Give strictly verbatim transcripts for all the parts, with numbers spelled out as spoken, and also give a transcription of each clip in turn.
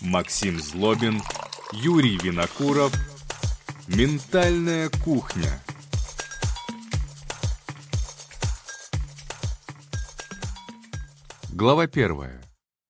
Максим Злобин, Юрий Винокуров. Ментальная кухня. Глава первая.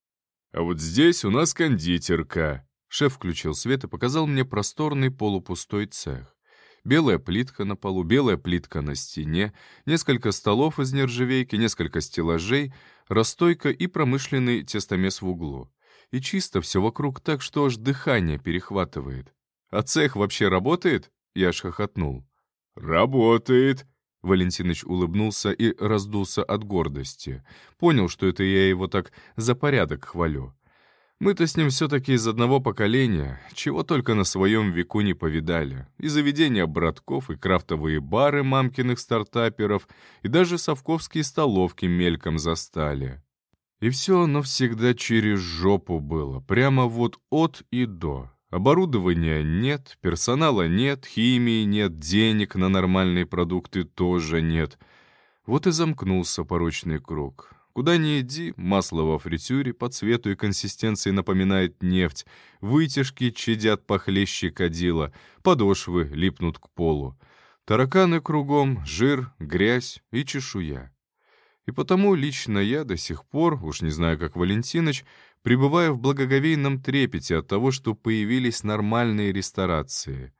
А вот здесь у нас кондитерка. Шеф включил свет и показал мне просторный полупустой цех. Белая плитка на полу, белая плитка на стене, несколько столов из нержавейки, несколько стеллажей, расстойка и промышленный тестомес в углу. И чисто все вокруг так, что аж дыхание перехватывает. «А цех вообще работает?» Я аж хохотнул. «Работает!» Валентиныч улыбнулся и раздулся от гордости. Понял, что это я его так за порядок хвалю. Мы-то с ним все-таки из одного поколения, чего только на своем веку не повидали. И заведения братков, и крафтовые бары мамкиных стартаперов, и даже совковские столовки мельком застали. И все оно всегда через жопу было, прямо вот от и до. Оборудования нет, персонала нет, химии нет, денег на нормальные продукты тоже нет. Вот и замкнулся порочный круг. Куда ни иди, масло во фритюре по цвету и консистенции напоминает нефть, вытяжки чадят похлеще кадила, подошвы липнут к полу. Тараканы кругом, жир, грязь и чешуя. И потому лично я до сих пор, уж не знаю как Валентиныч, пребываю в благоговейном трепете от того, что появились нормальные ресторации.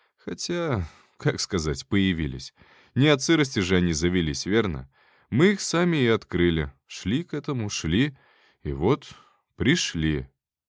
Хотя, как сказать, появились. Не от сырости же они завелись, верно? Мы их сами и открыли. Шли к этому, шли, и вот пришли.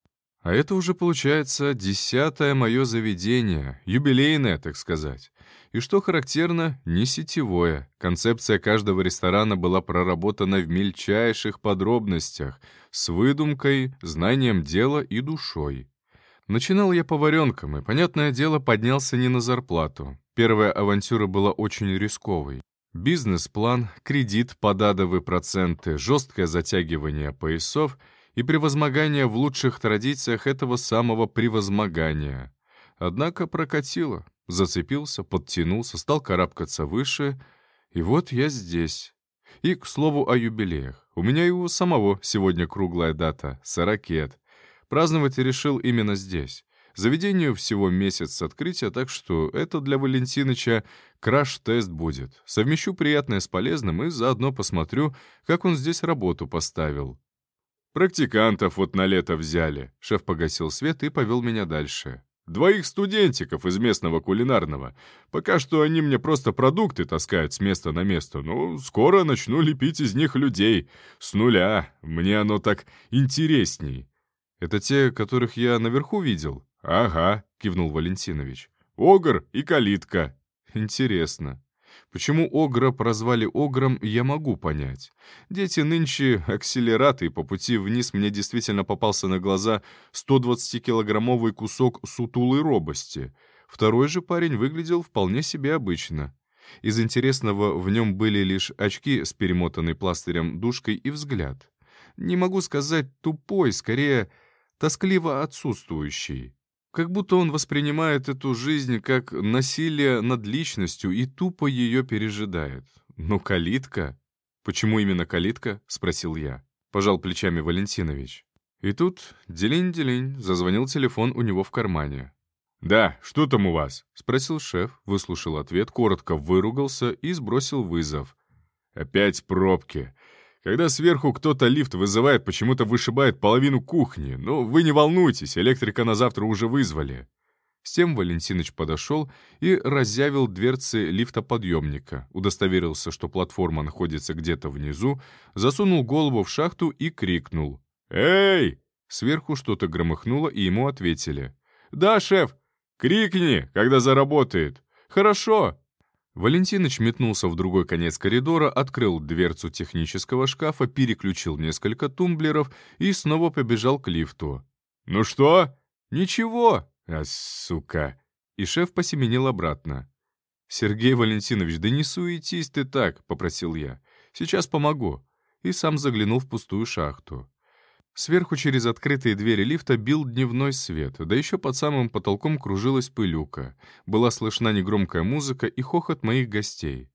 А это уже, получается, десятое мое заведение, юбилейное, так сказать. И что характерно, не сетевое. Концепция каждого ресторана была проработана в мельчайших подробностях, с выдумкой, знанием дела и душой. Начинал я поваренком, и, понятное дело, поднялся не на зарплату. Первая авантюра была очень рисковой. Бизнес-план, кредит под адовые проценты, жесткое затягивание поясов и превозмогание в лучших традициях этого самого превозмогания. Однако прокатило. Зацепился, подтянулся, стал карабкаться выше, и вот я здесь. И, к слову, о юбилеях. У меня и у самого сегодня круглая дата — сорокет. Праздновать решил именно здесь. Заведению всего месяц с открытия, так что это для Валентиныча краш-тест будет. Совмещу приятное с полезным и заодно посмотрю, как он здесь работу поставил. «Практикантов вот на лето взяли». Шеф погасил свет и повел меня дальше. «Двоих студентиков из местного кулинарного. Пока что они мне просто продукты таскают с места на место, но скоро начну лепить из них людей. С нуля. Мне оно так интересней». «Это те, которых я наверху видел?» «Ага», — кивнул Валентинович. «Огр и калитка». «Интересно. Почему Огра прозвали Огром, я могу понять. Дети нынче акселераты, и по пути вниз мне действительно попался на глаза сто двадцатикилограммовый кусок сутулой робости. Второй же парень выглядел вполне себе обычно. Из интересного в нем были лишь очки с перемотанной пластырем дужкой и взгляд. Не могу сказать тупой, скорее тоскливо отсутствующий. Как будто он воспринимает эту жизнь как насилие над личностью и тупо ее пережидает. Но калитка? Почему именно калитка? Спросил я. Пожал плечами Валентинович. И тут, делинь-делинь, зазвонил телефон у него в кармане. «Да, что там у вас?» — спросил шеф, выслушал ответ, коротко выругался и сбросил вызов. «Опять пробки. Когда сверху кто-то лифт вызывает, почему-то вышибает половину кухни. Но вы не волнуйтесь, электрика на завтра уже вызвали». С тем Валентиныч подошел и разъявил дверцы лифтоподъемника, удостоверился, что платформа находится где-то внизу, засунул голову в шахту и крикнул. «Эй!» Сверху что-то громыхнуло, и ему ответили. «Да, шеф! Крикни, когда заработает! Хорошо!» Валентиныч метнулся в другой конец коридора, открыл дверцу технического шкафа, переключил несколько тумблеров и снова побежал к лифту. «Ну что?» «Ничего!» «А, сука!» И шеф посеменил обратно. «Сергей Валентинович, да не суетись ты так!» — попросил я. «Сейчас помогу!» И сам заглянул в пустую шахту. Сверху через открытые двери лифта бил дневной свет, да еще под самым потолком кружилась пылюка. Была слышна негромкая музыка и хохот моих гостей.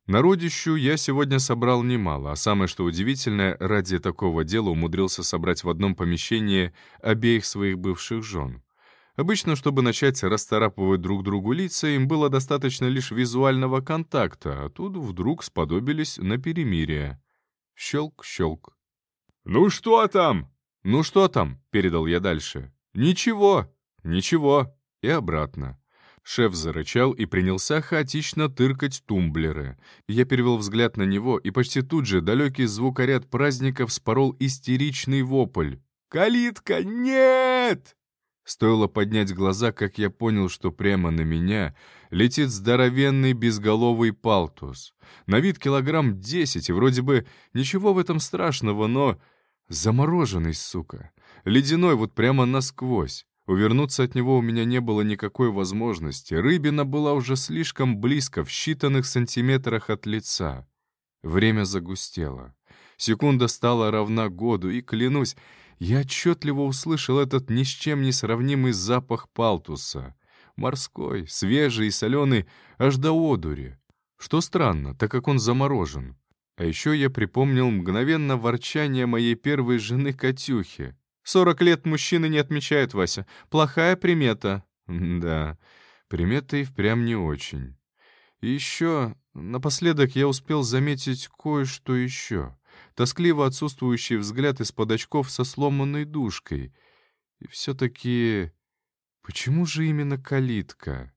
Народищу я сегодня собрал немало, а самое что удивительное, ради такого дела умудрился собрать в одном помещении обеих своих бывших жен. Обычно, чтобы начать расцарапывать друг другу лица, им было достаточно лишь визуального контакта, а тут вдруг сподобились на перемирие. Щелк-щелк. «Ну что там?» «Ну что там?» — передал я дальше. «Ничего, ничего». И обратно. Шеф зарычал и принялся хаотично тыркать тумблеры. Я перевел взгляд на него, и почти тут же далекий звукоряд праздника вспорол истеричный вопль. «Калитка, нет!» Стоило поднять глаза, как я понял, что прямо на меня летит здоровенный безголовый палтус. На вид килограмм десять, и вроде бы ничего в этом страшного, но... Замороженный, сука. Ледяной вот прямо насквозь. Увернуться от него у меня не было никакой возможности. Рыбина была уже слишком близко, в считанных сантиметрах от лица. Время загустело. Секунда стала равна году, и, клянусь, я отчетливо услышал этот ни с чем не сравнимый запах палтуса. Морской, свежий и соленый, аж до одури. Что странно, так как он заморожен. А еще я припомнил мгновенно ворчание моей первой жены Катюхи. «Сорок лет мужчины не отмечают, Вася. Плохая примета». Да, примета и впрямь не очень. И еще, напоследок, я успел заметить кое-что еще. Тоскливо отсутствующий взгляд из-под очков со сломанной дужкой. И все-таки... Почему же именно калитка?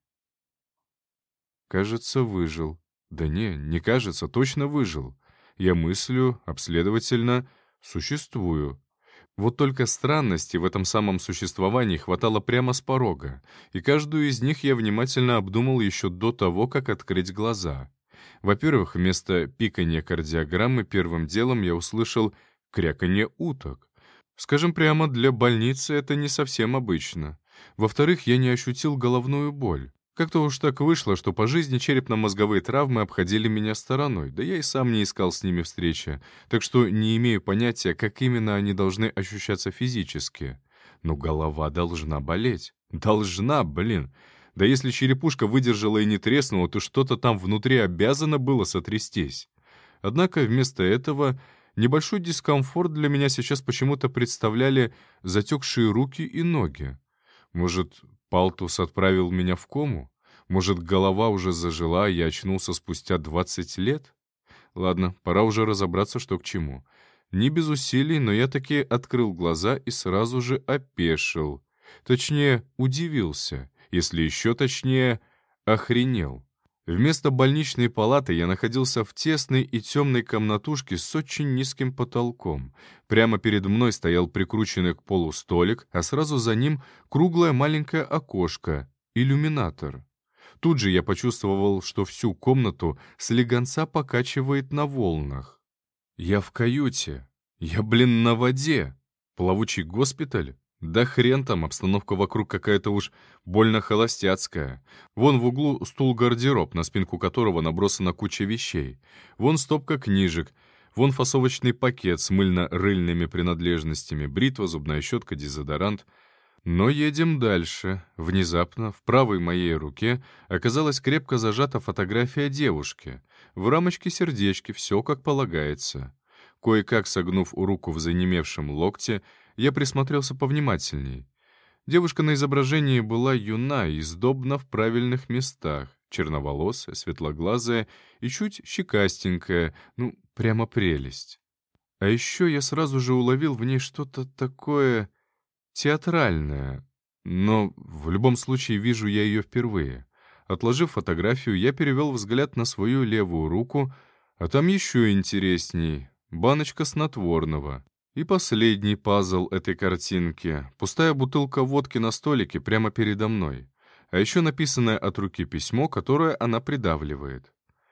Кажется, выжил. Да не, не кажется, точно выжил. Я мыслю, обследовательно, существую. Вот только странности в этом самом существовании хватало прямо с порога, и каждую из них я внимательно обдумал еще до того, как открыть глаза. Во-первых, вместо пиканья кардиограммы первым делом я услышал кряканье уток. Скажем прямо, для больницы это не совсем обычно. Во-вторых, я не ощутил головную боль. Как-то уж так вышло, что по жизни черепно-мозговые травмы обходили меня стороной, да я и сам не искал с ними встречи, так что не имею понятия, как именно они должны ощущаться физически. Но голова должна болеть. Должна, блин. Да если черепушка выдержала и не треснула, то что-то там внутри обязано было сотрястись. Однако вместо этого небольшой дискомфорт для меня сейчас почему-то представляли затекшие руки и ноги. Может, палтус отправил меня в кому? Может, голова уже зажила, а я очнулся спустя двадцать лет? Ладно, пора уже разобраться, что к чему. Не без усилий, но я таки открыл глаза и сразу же опешил. Точнее, удивился. Если еще точнее, охренел. Вместо больничной палаты я находился в тесной и темной комнатушке с очень низким потолком. Прямо перед мной стоял прикрученный к полу столик, а сразу за ним круглое маленькое окошко, иллюминатор. Тут же я почувствовал, что всю комнату слегонца покачивает на волнах. Я в каюте. Я, блин, на воде. Плавучий госпиталь? Да хрен там, обстановка вокруг какая-то уж больно холостяцкая. Вон в углу стул-гардероб, на спинку которого набросана куча вещей. Вон стопка книжек. Вон фасовочный пакет с мыльно-рыльными принадлежностями, бритва, зубная щетка, дезодорант. Но едем дальше. Внезапно в правой моей руке оказалась крепко зажата фотография девушки. В рамочке сердечки, все как полагается. Кое-как согнув руку в занемевшем локте, я присмотрелся повнимательней. Девушка на изображении была юна и сдобна в правильных местах, черноволосая, светлоглазая и чуть щекастенькая, ну, прямо прелесть. А еще я сразу же уловил в ней что-то такое театральное, но в любом случае вижу я ее впервые. Отложив фотографию, я перевел взгляд на свою левую руку, а там еще интересней — баночка снотворного. И последний пазл этой картинки — пустая бутылка водки на столике прямо передо мной. А еще написанное от руки письмо, которое она придавливает.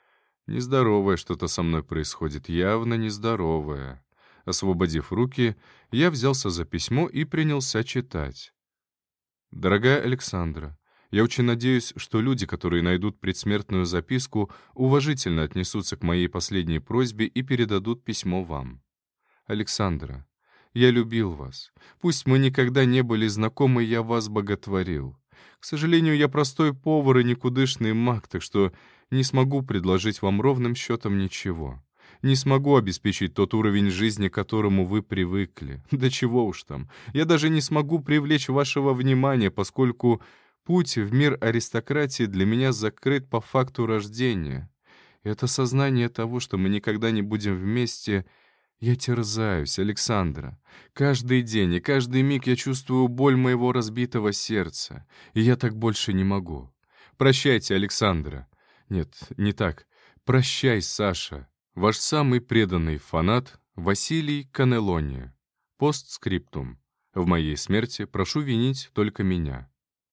Нездоровое что-то со мной происходит, явно нездоровое. Освободив руки, я взялся за письмо и принялся читать. «Дорогая Александра, я очень надеюсь, что люди, которые найдут предсмертную записку, уважительно отнесутся к моей последней просьбе и передадут письмо вам. Александра, я любил вас. Пусть мы никогда не были знакомы, я вас боготворил. К сожалению, я простой повар и никудышный маг, так что не смогу предложить вам ровным счетом ничего. Не смогу обеспечить тот уровень жизни, к которому вы привыкли. Да чего уж там. Я даже не смогу привлечь вашего внимания, поскольку путь в мир аристократии для меня закрыт по факту рождения. Это сознание того, что мы никогда не будем вместе. Я терзаюсь, Александра. Каждый день и каждый миг я чувствую боль моего разбитого сердца. И я так больше не могу. Прощайте, Александра. Нет, не так. Прощай, Саша. Ваш самый преданный фанат Василий Канелони. Постскриптум. В моей смерти прошу винить только меня.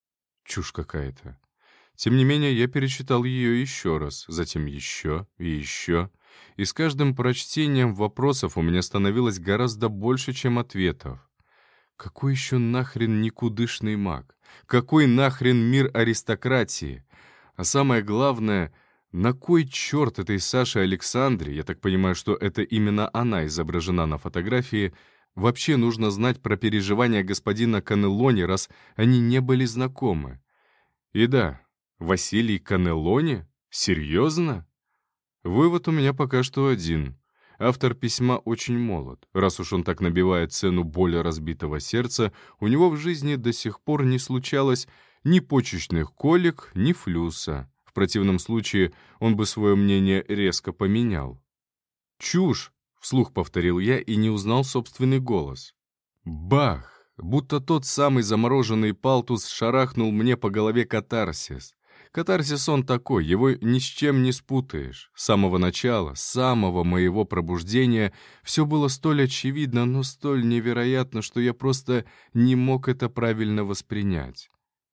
Чушь какая-то. Тем не менее, я перечитал ее еще раз, затем еще и еще. И с каждым прочтением вопросов у меня становилось гораздо больше, чем ответов. Какой еще нахрен никудышный маг? Какой нахрен мир аристократии? А самое главное, на кой черт этой Саше Александре, я так понимаю, что это именно она изображена на фотографии, вообще нужно знать про переживания господина Канелони, раз они не были знакомы? И да, Василий Канелони? Серьезно? Вывод у меня пока что один. Автор письма очень молод. Раз уж он так набивает цену боли разбитого сердца, у него в жизни до сих пор не случалось ни почечных колик, ни флюса. В противном случае он бы свое мнение резко поменял. «Чушь!» — вслух повторил я и не узнал собственный голос. Бах! Будто тот самый замороженный палтус шарахнул мне по голове катарсис. Катарсис он такой, его ни с чем не спутаешь. С самого начала, с самого моего пробуждения все было столь очевидно, но столь невероятно, что я просто не мог это правильно воспринять.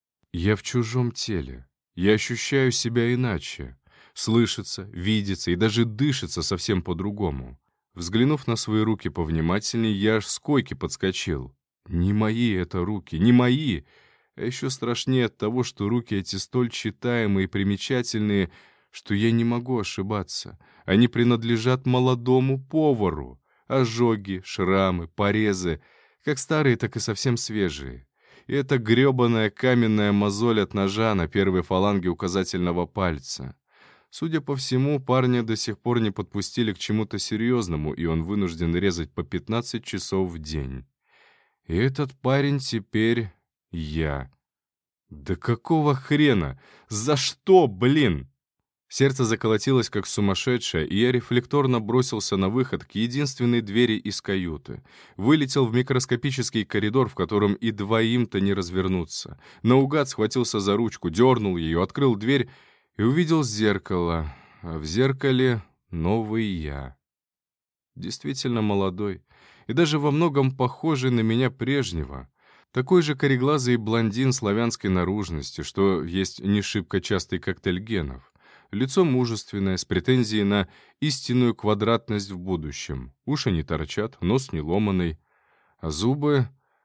Я в чужом теле. Я ощущаю себя иначе. Слышится, видится и даже дышится совсем по-другому. Взглянув на свои руки повнимательнее, я аж с койки подскочил. Не мои это руки, не мои! А еще страшнее от того, что руки эти столь читаемые и примечательные, что я не могу ошибаться. Они принадлежат молодому повару. Ожоги, шрамы, порезы, как старые, так и совсем свежие. И это гребаная каменная мозоль от ножа на первой фаланге указательного пальца. Судя по всему, парня до сих пор не подпустили к чему-то серьезному, и он вынужден резать по пятнадцать часов в день. И этот парень теперь я. Да какого хрена? За что, блин? Сердце заколотилось как сумасшедшее, и я рефлекторно бросился на выход к единственной двери из каюты. Вылетел в микроскопический коридор, в котором и двоим-то не развернуться. Наугад схватился за ручку, дернул ее, открыл дверь и увидел зеркало. А в зеркале новый я. Действительно молодой. И даже во многом похожий на меня прежнего. Такой же кореглазый блондин славянской наружности, что есть не шибко частый коктейль генов. Лицо мужественное, с претензией на истинную квадратность в будущем. Уши не торчат, нос не ломаный. А зубы...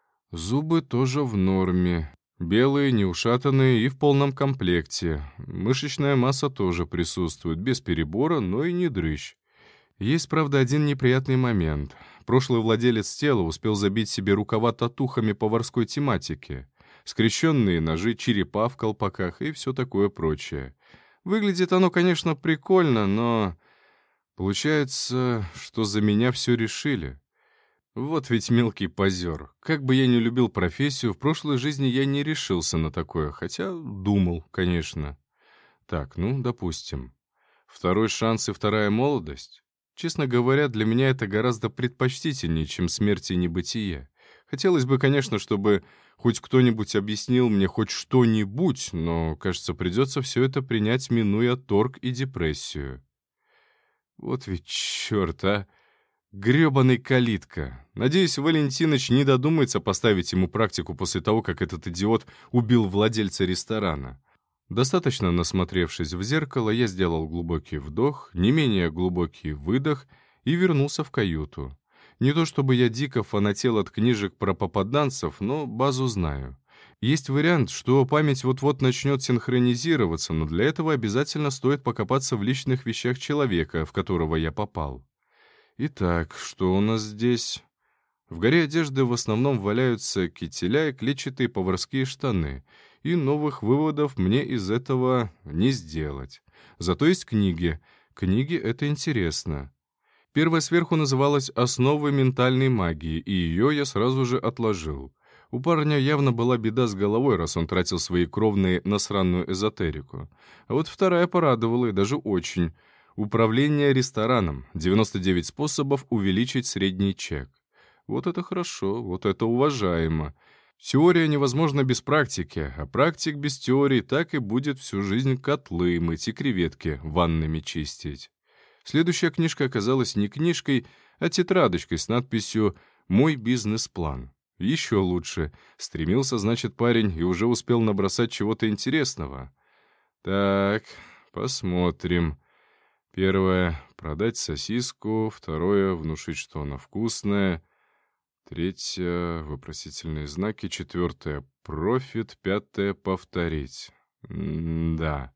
Зубы тоже в норме. Белые, не ушатанные и в полном комплекте. Мышечная масса тоже присутствует, без перебора, но и не дрыщ. Есть, правда, один неприятный момент. Прошлый владелец тела успел забить себе рукава татухами поварской тематики. Скрещенные ножи, черепа в колпаках и все такое прочее. Выглядит оно, конечно, прикольно, но... Получается, что за меня все решили. Вот ведь мелкий позер. Как бы я ни любил профессию, в прошлой жизни я не решился на такое, хотя думал, конечно. Так, ну, допустим. Второй шанс и вторая молодость? Честно говоря, для меня это гораздо предпочтительнее, чем смерть и небытие. Хотелось бы, конечно, чтобы хоть кто-нибудь объяснил мне хоть что-нибудь, но, кажется, придется все это принять, минуя торг и депрессию. Вот ведь черт, а! Гребаный калитка. Надеюсь, Валентиныч не додумается поставить ему практику после того, как этот идиот убил владельца ресторана. Достаточно насмотревшись в зеркало, я сделал глубокий вдох, не менее глубокий выдох и вернулся в каюту. Не то чтобы я дико фанател от книжек про попаданцев, но базу знаю. Есть вариант, что память вот-вот начнет синхронизироваться, но для этого обязательно стоит покопаться в личных вещах человека, в которого я попал. Итак, что у нас здесь? В горе одежды в основном валяются кителя и клетчатые поварские штаны, и новых выводов мне из этого не сделать. Зато есть книги. Книги — это интересно. Первая сверху называлась «Основы ментальной магии», и ее я сразу же отложил. У парня явно была беда с головой, раз он тратил свои кровные на сраную эзотерику. А вот вторая порадовала, и даже очень. «Управление рестораном. девяносто девять способов увеличить средний чек». Вот это хорошо, вот это уважаемо. Теория невозможна без практики, а практик без теории так и будет всю жизнь котлы мыть и креветки ваннами чистить. Следующая книжка оказалась не книжкой, а тетрадочкой с надписью «Мой бизнес-план». Еще лучше. Стремился, значит, парень, и уже успел набросать чего-то интересного. Так, посмотрим. Первое — продать сосиску. Второе — внушить, что она вкусная. Третье — вопросительные знаки. Четвертое — профит. Пятое — повторить. М-да.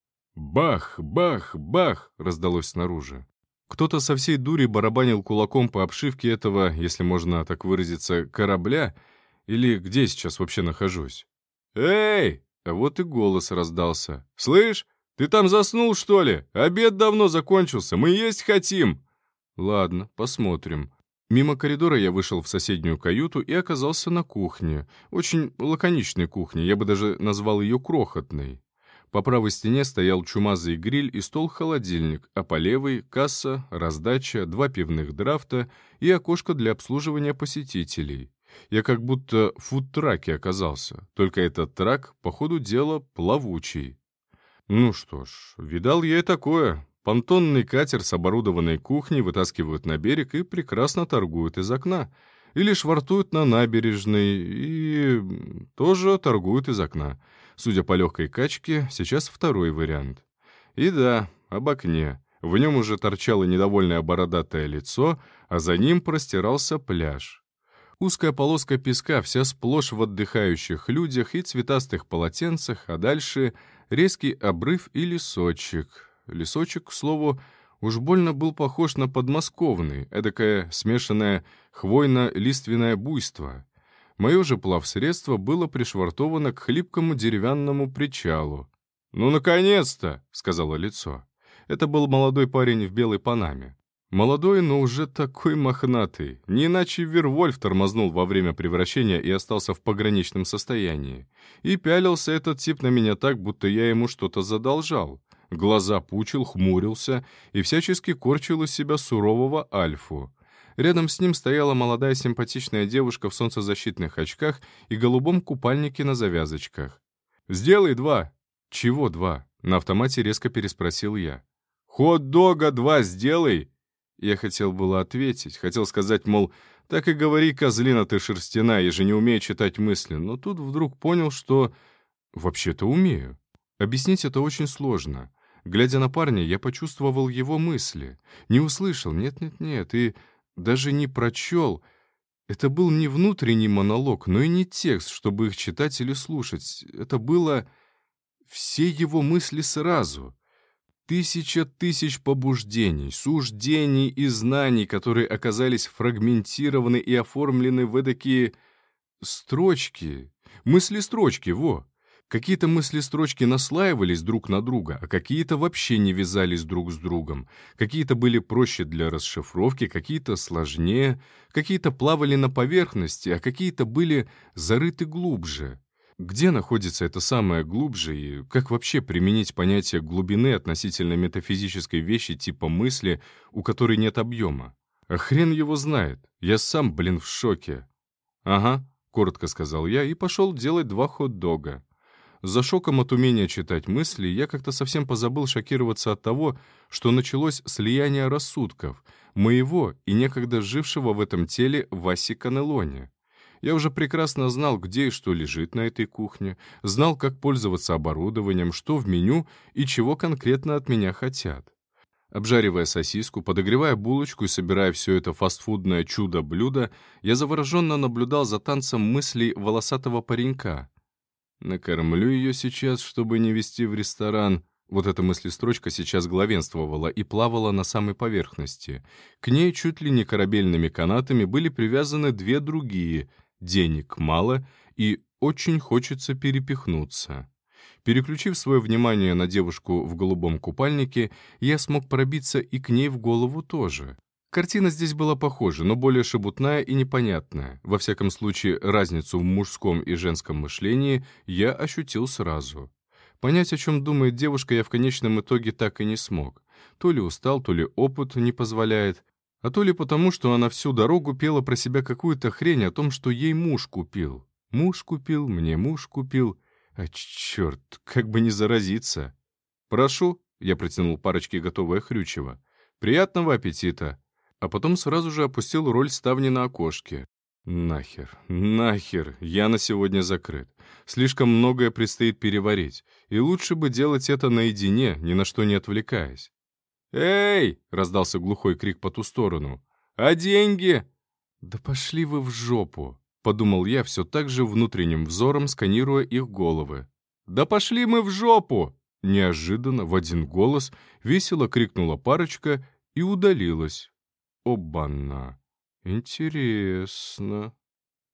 Бах, бах, бах! Раздалось снаружи. Кто-то со всей дури барабанил кулаком по обшивке этого, если можно так выразиться, корабля, или где я сейчас вообще нахожусь. «Эй!» А вот и голос раздался. «Слышь, ты там заснул, что ли? Обед давно закончился, мы есть хотим!» Ладно, посмотрим. Мимо коридора я вышел в соседнюю каюту и оказался на кухне. Очень лаконичной кухне, я бы даже назвал ее крохотной. По правой стене стоял чумазый гриль и стол-холодильник, а по левой — касса, раздача, два пивных драфта и окошко для обслуживания посетителей. Я как будто в фудтраке оказался, только этот трак, по ходу дела, плавучий. Ну что ж, видал я и такое. Понтонный катер с оборудованной кухней вытаскивают на берег и прекрасно торгуют из окна. Или швартуют на набережной и тоже торгуют из окна. Судя по легкой качке, сейчас второй вариант. И да, об окне. В нем уже торчало недовольное бородатое лицо, а за ним простирался пляж. Узкая полоска песка вся сплошь в отдыхающих людях и цветастых полотенцах, а дальше резкий обрыв и лесочек. Лесочек, к слову, уж больно был похож на подмосковный, эдакое смешанное хвойно-лиственное буйство. Мое же плавсредство было пришвартовано к хлипкому деревянному причалу. «Ну, наконец-то!» — сказала лицо. Это был молодой парень в белой панаме. Молодой, но уже такой мохнатый. Не иначе Вервольф тормознул во время превращения и остался в пограничном состоянии. И пялился этот тип на меня так, будто я ему что-то задолжал. Глаза пучил, хмурился и всячески корчил из себя сурового альфу. Рядом с ним стояла молодая симпатичная девушка в солнцезащитных очках и голубом купальнике на завязочках. «Сделай два!» «Чего два?» — на автомате резко переспросил я. «Хот-дога два сделай!» Я хотел было ответить, хотел сказать, мол, так и говори, козлина ты шерстяная, я же не умею читать мысли, но тут вдруг понял, что вообще-то умею. Объяснить это очень сложно. Глядя на парня, я почувствовал его мысли. Не услышал, нет-нет-нет, и даже не прочел. Это был не внутренний монолог, но и не текст, чтобы их читать или слушать. Это было все его мысли сразу. Тысяча тысяч побуждений, суждений и знаний, которые оказались фрагментированы и оформлены в эдакие строчки. Мысли-строчки, во. Какие-то мысли-строчки наслаивались друг на друга, а какие-то вообще не вязались друг с другом. Какие-то были проще для расшифровки, какие-то сложнее, какие-то плавали на поверхности, а какие-то были зарыты глубже. Где находится это самое глубже и как вообще применить понятие глубины относительно метафизической вещи типа мысли, у которой нет объема? А хрен его знает. Я сам, блин, в шоке. «Ага», — коротко сказал я и пошел делать два хот-дога. За шоком от умения читать мысли я как-то совсем позабыл шокироваться от того, что началось слияние рассудков, моего и некогда жившего в этом теле Васи Канелони. Я уже прекрасно знал, где и что лежит на этой кухне, знал, как пользоваться оборудованием, что в меню и чего конкретно от меня хотят. Обжаривая сосиску, подогревая булочку и собирая все это фастфудное чудо-блюдо, я завороженно наблюдал за танцем мыслей волосатого паренька. «Накормлю ее сейчас, чтобы не везти в ресторан». Вот эта мыслестрочка сейчас главенствовала и плавала на самой поверхности. К ней чуть ли не корабельными канатами были привязаны две другие — «денег мало» и «очень хочется перепихнуться». Переключив свое внимание на девушку в голубом купальнике, я смог пробиться и к ней в голову тоже. Картина здесь была похожа, но более шебутная и непонятная. Во всяком случае, разницу в мужском и женском мышлении я ощутил сразу. Понять, о чем думает девушка, я в конечном итоге так и не смог. То ли устал, то ли опыт не позволяет, а то ли потому, что она всю дорогу пела про себя какую-то хрень о том, что ей муж купил. Муж купил, мне муж купил. А черт, как бы не заразиться. «Прошу», — я протянул парочке готовое хрючево. «Приятного аппетита». А потом сразу же опустил роль ставни на окошке. Нахер, нахер, я на сегодня закрыт. Слишком многое предстоит переварить, и лучше бы делать это наедине, ни на что не отвлекаясь. «Эй!» — раздался глухой крик по ту сторону. «А деньги?» «Да пошли вы в жопу!» — подумал я все так же внутренним взором, сканируя их головы. «Да пошли мы в жопу!» Неожиданно, в один голос, весело крикнула парочка и удалилась. Обана! Интересно.